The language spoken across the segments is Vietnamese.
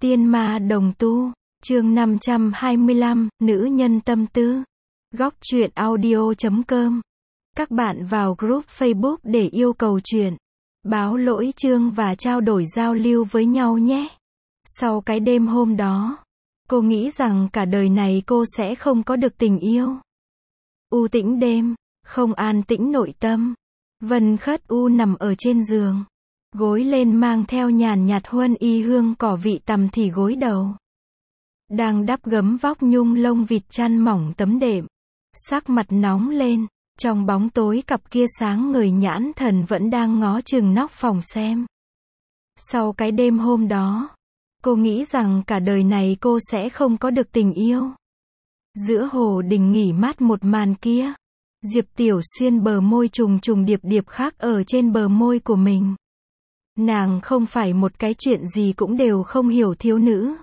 Tiên ma đồng tu, chương 525, nữ nhân tâm tư. Góc truyện audio.com. Các bạn vào group Facebook để yêu cầu truyện, báo lỗi chương và trao đổi giao lưu với nhau nhé. Sau cái đêm hôm đó, cô nghĩ rằng cả đời này cô sẽ không có được tình yêu. U tĩnh đêm, không an tĩnh nội tâm. Vân Khất U nằm ở trên giường, gối lên mang theo nhàn nhạt huân y hương cỏ vị tằm thì gối đầu. Đang đắp gấm vóc nhung lông vịt chăn mỏng tấm đệm. Sắc mặt nóng lên, trong bóng tối cặp kia sáng người nhãn thần vẫn đang ngó chừng nóc phòng xem. Sau cái đêm hôm đó, cô nghĩ rằng cả đời này cô sẽ không có được tình yêu. Giữa hồ đình nghỉ mát một màn kia, Diệp Tiểu Xuyên bờ môi trùng trùng điệp điệp khác ở trên bờ môi của mình. Nàng không phải một cái chuyện gì cũng đều không hiểu thiếu nữ.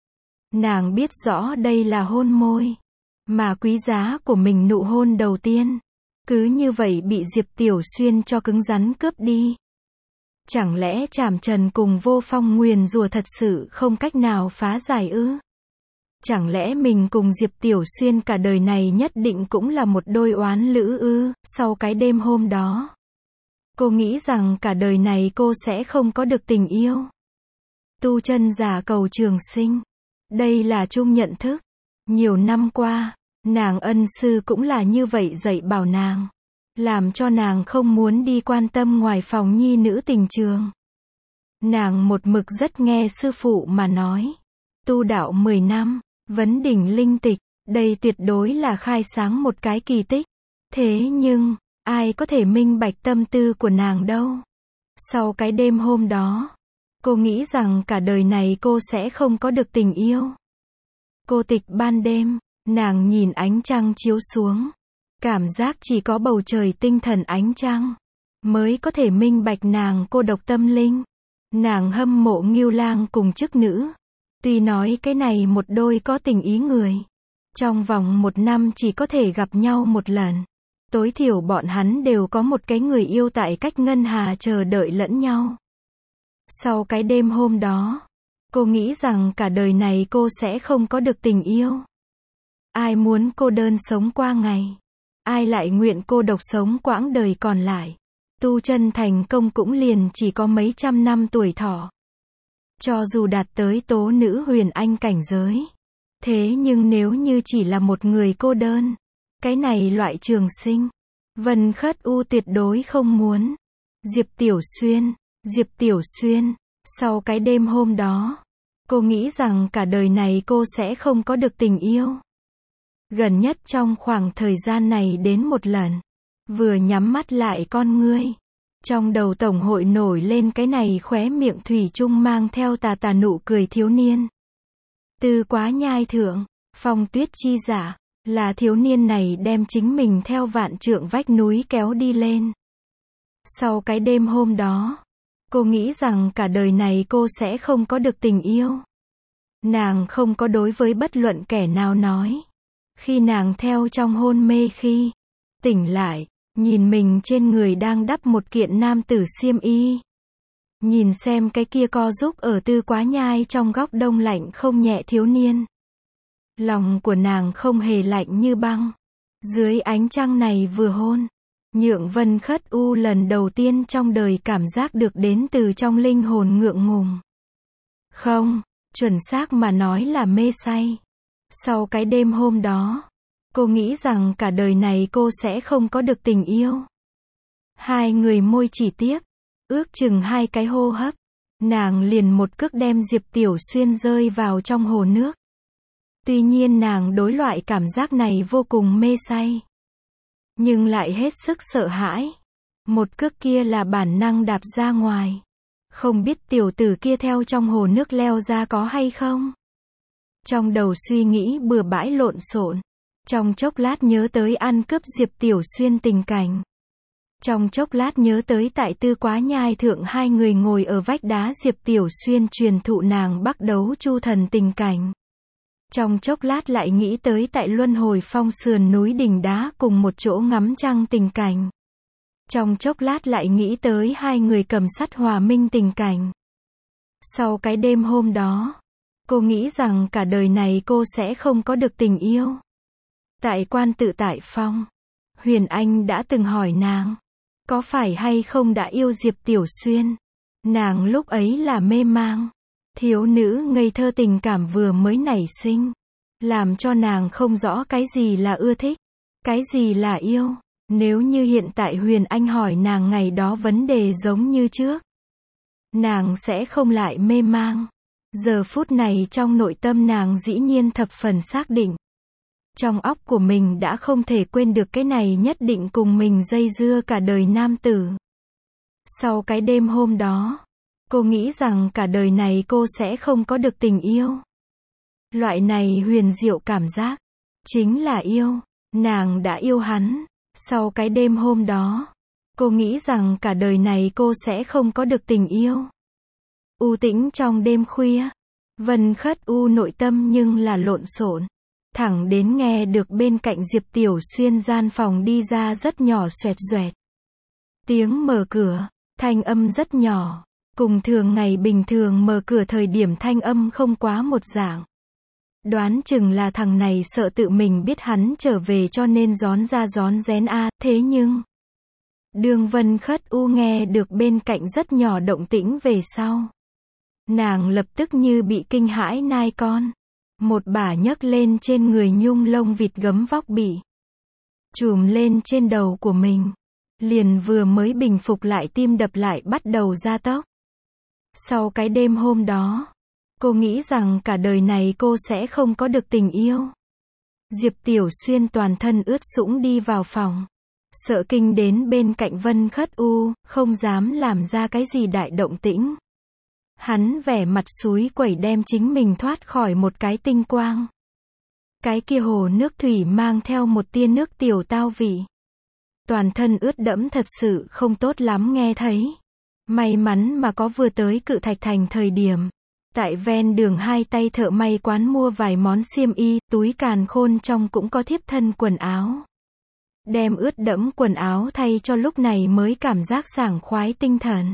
Nàng biết rõ đây là hôn môi, mà quý giá của mình nụ hôn đầu tiên. Cứ như vậy bị Diệp Tiểu Xuyên cho cứng rắn cướp đi. Chẳng lẽ Trảm Trần cùng Vô Phong nguyền rủa thật sự không cách nào phá giải ư? Chẳng lẽ mình cùng Diệp Tiểu Xuyên cả đời này nhất định cũng là một đôi oán lữ ư? Sau cái đêm hôm đó, cô nghĩ rằng cả đời này cô sẽ không có được tình yêu. Tu chân giả cầu trường sinh. Đây là chung nhận thức. Nhiều năm qua, nàng ân sư cũng là như vậy dạy bảo nàng. Làm cho nàng không muốn đi quan tâm ngoài phòng nhi nữ tình trường. Nàng một mực rất nghe sư phụ mà nói. Tu đạo 10 năm, vấn đỉnh linh tịch, đây tuyệt đối là khai sáng một cái kỳ tích. Thế nhưng, ai có thể minh bạch tâm tư của nàng đâu. Sau cái đêm hôm đó, cô nghĩ rằng cả đời này cô sẽ không có được tình yêu. Cô tịch ban đêm, nàng nhìn ánh trăng chiếu xuống. Cảm giác chỉ có bầu trời tinh thần ánh trăng mới có thể minh bạch nàng cô độc tâm linh. Nàng hâm mộ Ngưu Lang cùng chức nữ. Tuy nói cái này một đôi có tình ý người, trong vòng 1 năm chỉ có thể gặp nhau một lần. Tối thiểu bọn hắn đều có một cái người yêu tại cách ngân hà chờ đợi lẫn nhau. Sau cái đêm hôm đó, cô nghĩ rằng cả đời này cô sẽ không có được tình yêu. Ai muốn cô đơn sống qua ngày? Ai lại nguyện cô độc sống quãng đời còn lại? Tu chân thành công cũng liền chỉ có mấy trăm năm tuổi thọ. Cho dù đạt tới tố nữ huyền anh cảnh giới. Thế nhưng nếu như chỉ là một người cô đơn, cái này loại trường sinh, Vân Khất U tuyệt đối không muốn. Diệp Tiểu Xuyên, sau cái đêm hôm đó, cô nghĩ rằng cả đời này cô sẽ không có được tình yêu. Gần nhất trong khoảng thời gian này đến một lần, vừa nhắm mắt lại con ngươi, trong đầu tổng hội nổi lên cái này khóe miệng thủy chung mang theo tà tà nụ cười thiếu niên. Tư Quá Nhai thượng, Phong Tuyết chi giả, là thiếu niên này đem chính mình theo vạn trượng vách núi kéo đi lên. Sau cái đêm hôm đó, cô nghĩ rằng cả đời này cô sẽ không có được tình yêu. Nàng không có đối với bất luận kẻ nào nói. Khi nàng theo trong hôn mê khi tỉnh lại, nhìn mình trên người đang đắp một kiện nam tử xiêm y. Nhìn xem cái kia co giúp ở Tư Quá Nhai trong góc đông lạnh không nhẹ thiếu niên. Lòng của nàng không hề lạnh như băng. Dưới ánh trăng này vừa hôn, nhượng Vân Khất U lần đầu tiên trong đời cảm giác được đến từ trong linh hồn ngượng ngùng. Không, chuẩn xác mà nói là mê say. Sau cái đêm hôm đó, cô nghĩ rằng cả đời này cô sẽ không có được tình yêu. Hai người môi chỉ tiếp, ước chừng 2 cái hô hấp, nàng liền một cước đem Diệp Tiểu Xuyên rơi vào trong hồ nước. Tuy nhiên nàng đối loại cảm giác này vô cùng mê say, nhưng lại hết sức sợ hãi. Một cước kia là bản năng đạp ra ngoài. Không biết tiểu tử kia theo trong hồ nước leo ra có hay không? Trong đầu suy nghĩ bừa bãi lộn xộn. Trong chốc lát nhớ tới ăn cướp Diệp Tiểu Xuyên tình cảnh. Trong chốc lát nhớ tới tại Tư Quá Nhai thượng hai người ngồi ở vách đá Diệp Tiểu Xuyên truyền thụ nàng Bắc Đấu Chu Thần tình cảnh. Trong chốc lát lại nghĩ tới tại Luân Hồi Phong sườn núi đỉnh đá cùng một chỗ ngắm trăng tình cảnh. Trong chốc lát lại nghĩ tới hai người cầm sắt hòa minh tình cảnh. Sau cái đêm hôm đó, Cô nghĩ rằng cả đời này cô sẽ không có được tình yêu. Tại quan tự tại phong, Huyền Anh đã từng hỏi nàng, có phải hay không đã yêu Diệp Tiểu Xuyên. Nàng lúc ấy là mê mang, thiếu nữ ngây thơ tình cảm vừa mới nảy sinh, làm cho nàng không rõ cái gì là ưa thích, cái gì là yêu. Nếu như hiện tại Huyền Anh hỏi nàng ngày đó vấn đề giống như trước, nàng sẽ không lại mê mang. Giờ phút này trong nội tâm nàng dĩ nhiên thập phần xác định. Trong óc của mình đã không thể quên được cái này nhất định cùng mình dây dưa cả đời nam tử. Sau cái đêm hôm đó, cô nghĩ rằng cả đời này cô sẽ không có được tình yêu. Loại này huyền diệu cảm giác, chính là yêu. Nàng đã yêu hắn. Sau cái đêm hôm đó, cô nghĩ rằng cả đời này cô sẽ không có được tình yêu. U tĩnh trong đêm khuya, Vân Khất U nội tâm nhưng là lộn xộn. Thẳng đến nghe được bên cạnh Diệp Tiểu Xuyên gian phòng đi ra rất nhỏ xoẹt xoẹt. Tiếng mở cửa, thanh âm rất nhỏ. Cùng thường ngày bình thường mở cửa thời điểm thanh âm không quá một dạng. Đoán chừng là thằng này sợ tự mình biết hắn trở về cho nên rón ra rón rén thế nhưng Đường Vân Khất U nghe được bên cạnh rất nhỏ động tĩnh về sau. Nàng lập tức như bị kinh hãi nai con. Một bả nhấc lên trên người nhung lông vịt gấm vóc bị trùm lên trên đầu của mình. Liền vừa mới bình phục lại tim đập lại bắt đầu gia tốc. Sau cái đêm hôm đó, cô nghĩ rằng cả đời này cô sẽ không có được tình yêu. Diệp Tiểu Xuyên toàn thân ướt sũng đi vào phòng. Sợ kinh đến bên cạnh Vân Khất U, không dám làm ra cái gì đại động tĩnh. Hắn vẻ mặt xúi quẩy đem chính mình thoát khỏi một cái tinh quang. Cái kia hồ nước thủy mang theo một tia nước tiểu tao vị. Toàn thân ướt đẫm thật sự không tốt lắm nghe thấy. May mắn mà có vừa tới Cự Thạch Thành thời điểm. Tại ven đường hai tay thợ may quán mua vài món xiêm y, túi càn khôn trong cũng có thiếp thân quần áo. Đem ướt đẫm quần áo thay cho lúc này mới cảm giác sảng khoái tinh thần.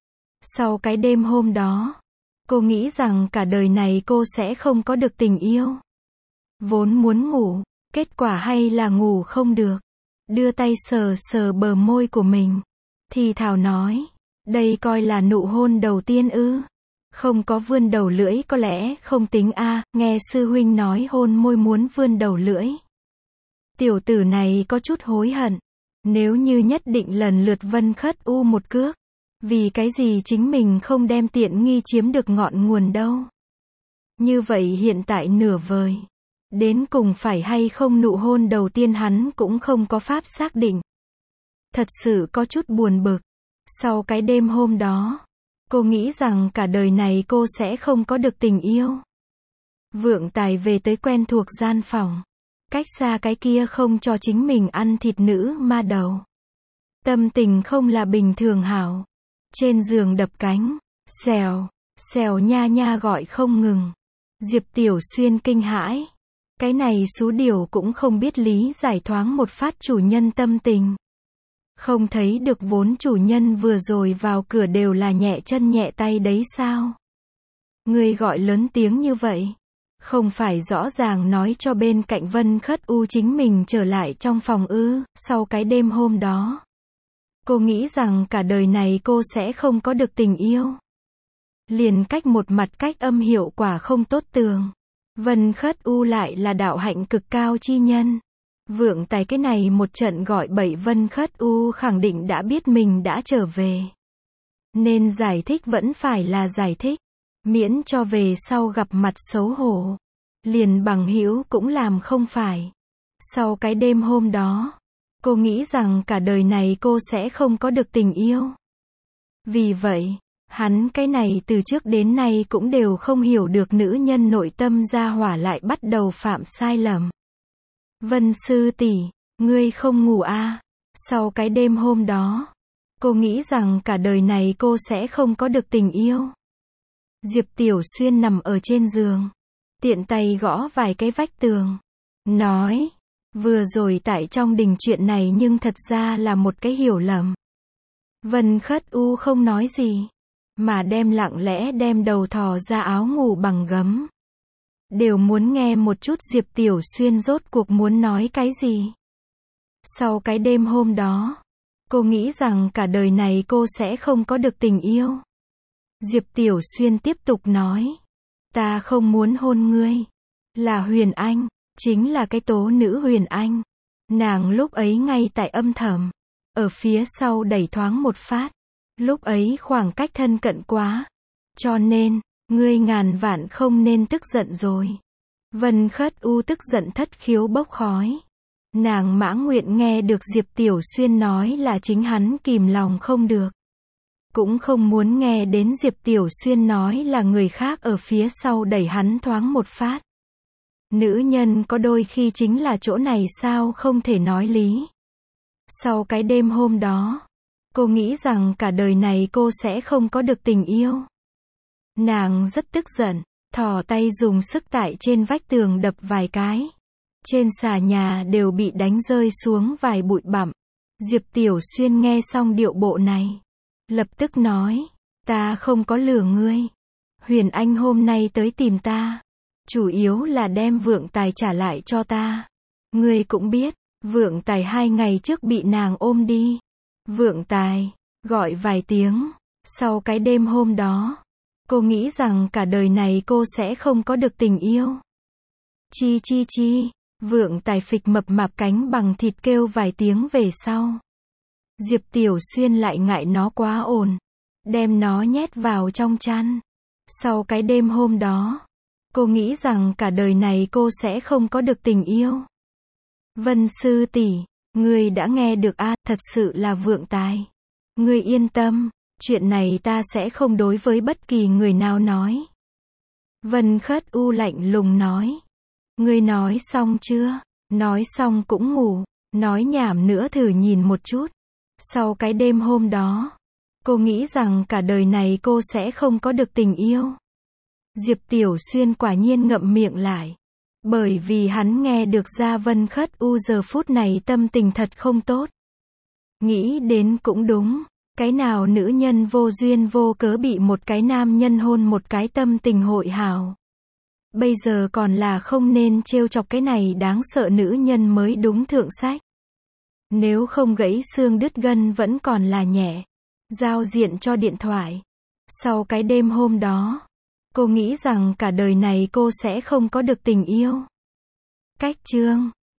Sau cái đêm hôm đó, cô nghĩ rằng cả đời này cô sẽ không có được tình yêu. Vốn muốn ngủ, kết quả hay là ngủ không được. Đưa tay sờ sờ bờ môi của mình. Thì thào nói, đây coi là nụ hôn đầu tiên ư. Không có vươn đầu lưỡi có lẽ không tính nghe sư huynh nói hôn môi muốn vươn đầu lưỡi. Tiểu tử này có chút hối hận. Nếu như nhất định lần lượt Vân Khất U một cước. Vì cái gì chính mình không đem tiện nghi chiếm được ngọn nguồn đâu. Như vậy hiện tại nửa vời. Đến cùng phải hay không nụ hôn đầu tiên hắn cũng không có pháp xác định. Thật sự có chút buồn bực. Sau cái đêm hôm đó, cô nghĩ rằng cả đời này cô sẽ không có được tình yêu. Vượng Tài về tới quen thuộc gian phòng. Cách xa cái kia không cho chính mình ăn thịt nữ ma đầu. Tâm tình không là bình thường hảo. Trên giường đập cánh. Xèo, xèo nha nha gọi không ngừng. Diệp Tiểu Xuyên kinh hãi. Cái này xú điều cũng không biết lý giải thoáng một phát chủ nhân tâm tình. Không thấy được vốn chủ nhân vừa rồi vào cửa đều là nhẹ chân nhẹ tay đấy sao? Người gọi lớn tiếng như vậy. Không phải rõ ràng nói cho bên cạnh Vân Khất U chính mình trở lại trong phòng ư, sau cái đêm hôm đó. Cô nghĩ rằng cả đời này cô sẽ không có được tình yêu. Liền cách một mặt cách âm hiệu quả không tốt tường. Vân Khất U lại là đạo hạnh cực cao chi nhân. Vượng Tài cái này một trận gọi bậy Vân Khất U khẳng định đã biết mình đã trở về. Nên giải thích vẫn phải là giải thích. Miễn cho về sau gặp mặt xấu hổ. Liền bằng hữu cũng làm không phải. Sau cái đêm hôm đó, cô nghĩ rằng cả đời này cô sẽ không có được tình yêu. Vì vậy, hắn cái này từ trước đến nay cũng đều không hiểu được nữ nhân nội tâm gia hỏa lại bắt đầu phạm sai lầm. Vân sư tỷ, ngươi không ngủ Sau cái đêm hôm đó, cô nghĩ rằng cả đời này cô sẽ không có được tình yêu. Diệp Tiểu Xuyên nằm ở trên giường, tiện tay gõ vài cái vách tường, nói, vừa rồi tại trong đình chuyện này nhưng thật ra là một cái hiểu lầm. Vân Khất U không nói gì, mà lặng lẽ đem đầu thò ra áo ngủ bằng gấm. đều muốn nghe một chút Diệp Tiểu Xuyên rốt cuộc muốn nói cái gì. Sau cái đêm hôm đó, cô nghĩ rằng cả đời này cô sẽ không có được tình yêu. Diệp Tiểu Xuyên tiếp tục nói, ta không muốn hôn ngươi. Là Huyền Anh, chính là cái tố nữ Huyền Anh. Nàng lúc ấy ngay tại âm thầm, ở phía sau đẩy thoáng một phát. Lúc ấy khoảng cách thân cận quá. Cho nên, ngươi ngàn vạn không nên tức giận rồi. Vân Khất U tức giận thất khiếu bốc khói. Nàng mãn nguyện nghe được Diệp Tiểu Xuyên nói là chính hắn kìm lòng không được. Cũng không muốn nghe đến Diệp Tiểu Xuyên nói là người khác ở phía sau đẩy hắn thoáng một phát. Nữ nhân có đôi khi chính là chỗ này sao không thể nói lý. Sau cái đêm hôm đó, cô nghĩ rằng cả đời này cô sẽ không có được tình yêu. Nàng rất tức giận, thò tay dùng sức tại trên vách tường đập vài cái. Trên xà nhà đều bị đánh rơi xuống vài bụi bặm. Diệp Tiểu Xuyên nghe xong điệu bộ này, lập tức nói, ta không có lừa ngươi. Huyền Anh hôm nay tới tìm ta, chủ yếu là đem Vượng Tài trả lại cho ta. Ngươi cũng biết, Vượng Tài 2 ngày trước bị nàng ôm đi. Vượng Tài, gọi vài tiếng. Sau cái đêm hôm đó, cô nghĩ rằng cả đời này cô sẽ không có được tình yêu. Chi chi chi, Vượng Tài phịch mập mạp cánh bằng thịt kêu vài tiếng về sau. Diệp Tiểu Xuyên lại ngại nó quá ồn, đem nó nhét vào trong chăn. Sau cái đêm hôm đó, cô nghĩ rằng cả đời này cô sẽ không có được tình yêu. Vân sư tỷ, ngươi đã nghe được a, thật sự là Vượng Tài. Ngươi yên tâm, chuyện này ta sẽ không đối với bất kỳ người nào nói. Vân Khất U lạnh lùng nói. Ngươi nói xong chưa? Nói xong cũng ngủ, nói nhảm nữa thử nhìn một chút. Sau cái đêm hôm đó, cô nghĩ rằng cả đời này cô sẽ không có được tình yêu. Diệp Tiểu Xuyên quả nhiên ngậm miệng lại. Bởi vì hắn nghe được ra Vân Khất U giờ phút này tâm tình thật không tốt. Nghĩ đến cũng đúng, cái nào nữ nhân vô duyên vô cớ bị một cái nam nhân hôn một cái tâm tình hội hảo. Bây giờ còn là không nên trêu chọc cái này đáng sợ nữ nhân mới đúng thượng sách. Nếu không gãy xương đứt gân vẫn còn là nhẹ. Giao diện cho điện thoại. Sau cái đêm hôm đó, cô nghĩ rằng cả đời này cô sẽ không có được tình yêu. Cách chương